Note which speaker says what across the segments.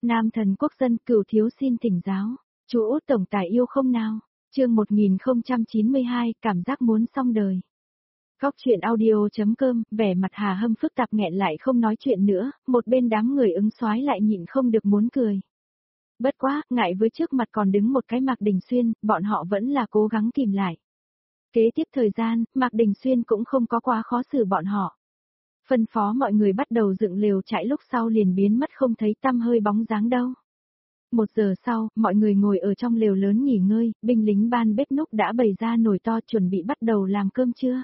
Speaker 1: Nam thần quốc dân Cửu thiếu xin thỉnh giáo. Chú Út tổng tài yêu không nào? Chương 1092, cảm giác muốn xong đời. Góc chuyện audio.com, vẻ mặt Hà Hâm phức tạp nghẹn lại không nói chuyện nữa, một bên đám người ứng soái lại nhịn không được muốn cười. Bất quá, ngại với trước mặt còn đứng một cái Mạc Đình Xuyên, bọn họ vẫn là cố gắng kìm lại. Kế tiếp thời gian, Mạc Đình Xuyên cũng không có quá khó xử bọn họ. Phân phó mọi người bắt đầu dựng lều trại, lúc sau liền biến mất không thấy tăm hơi bóng dáng đâu. 1 giờ sau, mọi người ngồi ở trong lều lớn nghỉ ngơi, binh lính ban bếp núc đã bày ra nồi to chuẩn bị bắt đầu làm cơm trưa.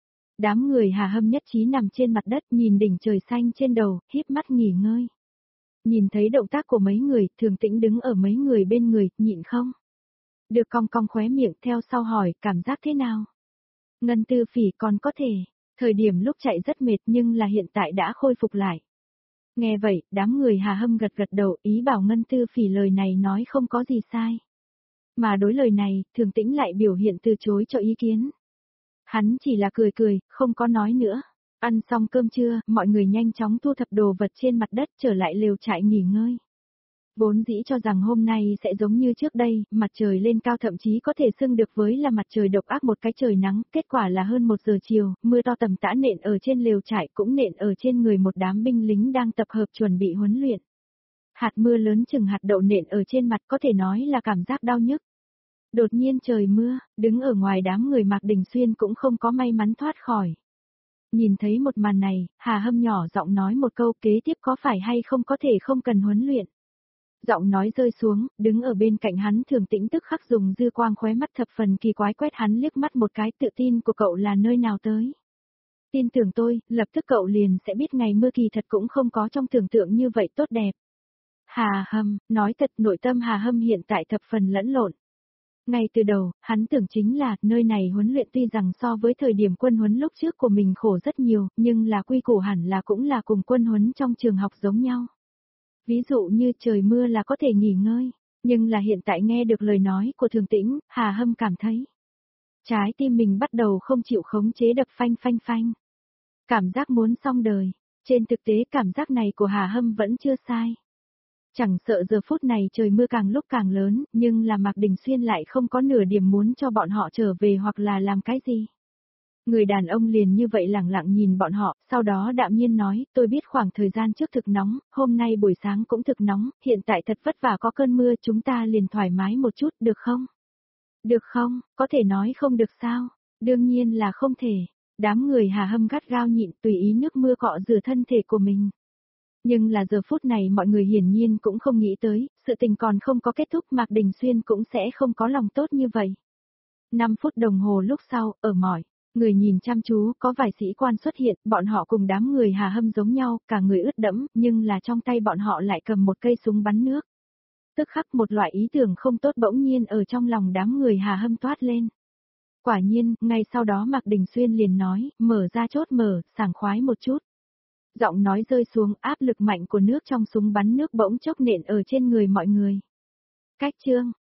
Speaker 1: Đám người Hà Hâm nhất trí nằm trên mặt đất nhìn đỉnh trời xanh trên đầu, híp mắt nghỉ ngơi. Nhìn thấy động tác của mấy người, Thường Tĩnh đứng ở mấy người bên người, nhịn không được cong cong khóe miệng, theo sau hỏi, cảm giác thế nào? Ngân Tư Phỉ còn có thể, thời điểm lúc chạy rất mệt nhưng là hiện tại đã khôi phục lại. Nghe vậy, đám người Hà Hâm gật gật đầu, ý bảo Ngân Tư Phỉ lời này nói không có gì sai. Mà đối lời này, Thường Tĩnh lại biểu hiện từ chối cho ý kiến. Hắn chỉ là cười cười, không có nói nữa. Ăn xong cơm trưa, mọi người nhanh chóng thu thập đồ vật trên mặt đất trở lại lều trại nghỉ ngơi. Vốn dĩ cho rằng hôm nay sẽ giống như trước đây, mặt trời lên cao thậm chí có thể xưng được với là mặt trời độc ác, một cái trời nắng, kết quả là hơn 1 giờ chiều, mưa to tầm tã nện ở trên lều trại, cũng nện ở trên người một đám binh lính đang tập hợp chuẩn bị huấn luyện. Hạt mưa lớn chừng hạt đậu nện ở trên mặt, có thể nói là cảm giác đau nhức. Đột nhiên trời mưa, đứng ở ngoài đám người Mạc Đình Xuyên cũng không có may mắn thoát khỏi. Nhìn thấy một màn này, Hà Hâm nhỏ giọng nói một câu, kế tiếp có phải hay không có thể không cần huấn luyện. Giọng nói rơi xuống, đứng ở bên cạnh hắn Thường Tĩnh tức khắc dùng dư quang khóe mắt thập phần kỳ quái quét hắn liếc mắt một cái, tự tin của cậu là nơi nào tới. Tin tưởng tôi, lập tức cậu liền sẽ biết ngày mưa kỳ thật cũng không có trong tưởng tượng như vậy tốt đẹp. Hà Hâm, nói thật, nội tâm Hà Hâm hiện tại thập phần lẫn lộn. Ngay từ đầu, hắn tưởng chính là, nơi này huấn luyện tuy rằng so với thời điểm quân huấn lúc trước của mình khổ rất nhiều, nhưng là quy củ hẳn là cũng là cùng quân huấn trong trường học giống nhau. Ví dụ như trời mưa là có thể nghỉ ngơi, nhưng là hiện tại nghe được lời nói của Thường Tĩnh, Hà Hâm cảm thấy trái tim mình bắt đầu không chịu khống chế đập phanh phanh phanh. Cảm giác muốn xong đời, trên thực tế cảm giác này của Hà Hâm vẫn chưa sai. Chẳng sợ giờ phút này trời mưa càng lúc càng lớn, nhưng là Mạc Đình Xuyên lại không có nửa điểm muốn cho bọn họ trở về hoặc là làm cái gì. Người đàn ông liền như vậy lẳng lặng nhìn bọn họ, sau đó đạm nhiên nói, tôi biết khoảng thời gian trước thực nóng, hôm nay buổi sáng cũng thực nóng, hiện tại thật vất vả có cơn mưa, chúng ta liền thoải mái một chút, được không? Được không, có thể nói không được sao? Đương nhiên là không thể. Đám người Hà Hâm gắt gao nhịn, tùy ý nước mưa cọ rửa thân thể của mình. Nhưng là giờ phút này mọi người hiển nhiên cũng không nghĩ tới, sự tình còn không có kết thúc, Mạc Đình Xuyên cũng sẽ không có lòng tốt như vậy. 5 phút đồng hồ lúc sau, ở mỏi, người nhìn chăm chú, có vài sĩ quan xuất hiện, bọn họ cùng đám người Hà Hâm giống nhau, cả người ướt đẫm, nhưng là trong tay bọn họ lại cầm một cây súng bắn nước. Tức khắc một loại ý tưởng không tốt bỗng nhiên ở trong lòng đám người Hà Hâm toát lên. Quả nhiên, ngay sau đó Mạc Đình Xuyên liền nói, mở ra chốt mở, sảng khoái một chút. Giọng nói rơi xuống, áp lực mạnh của nước trong súng bắn nước bỗng chốc nện ở trên người mọi người. Cách chương,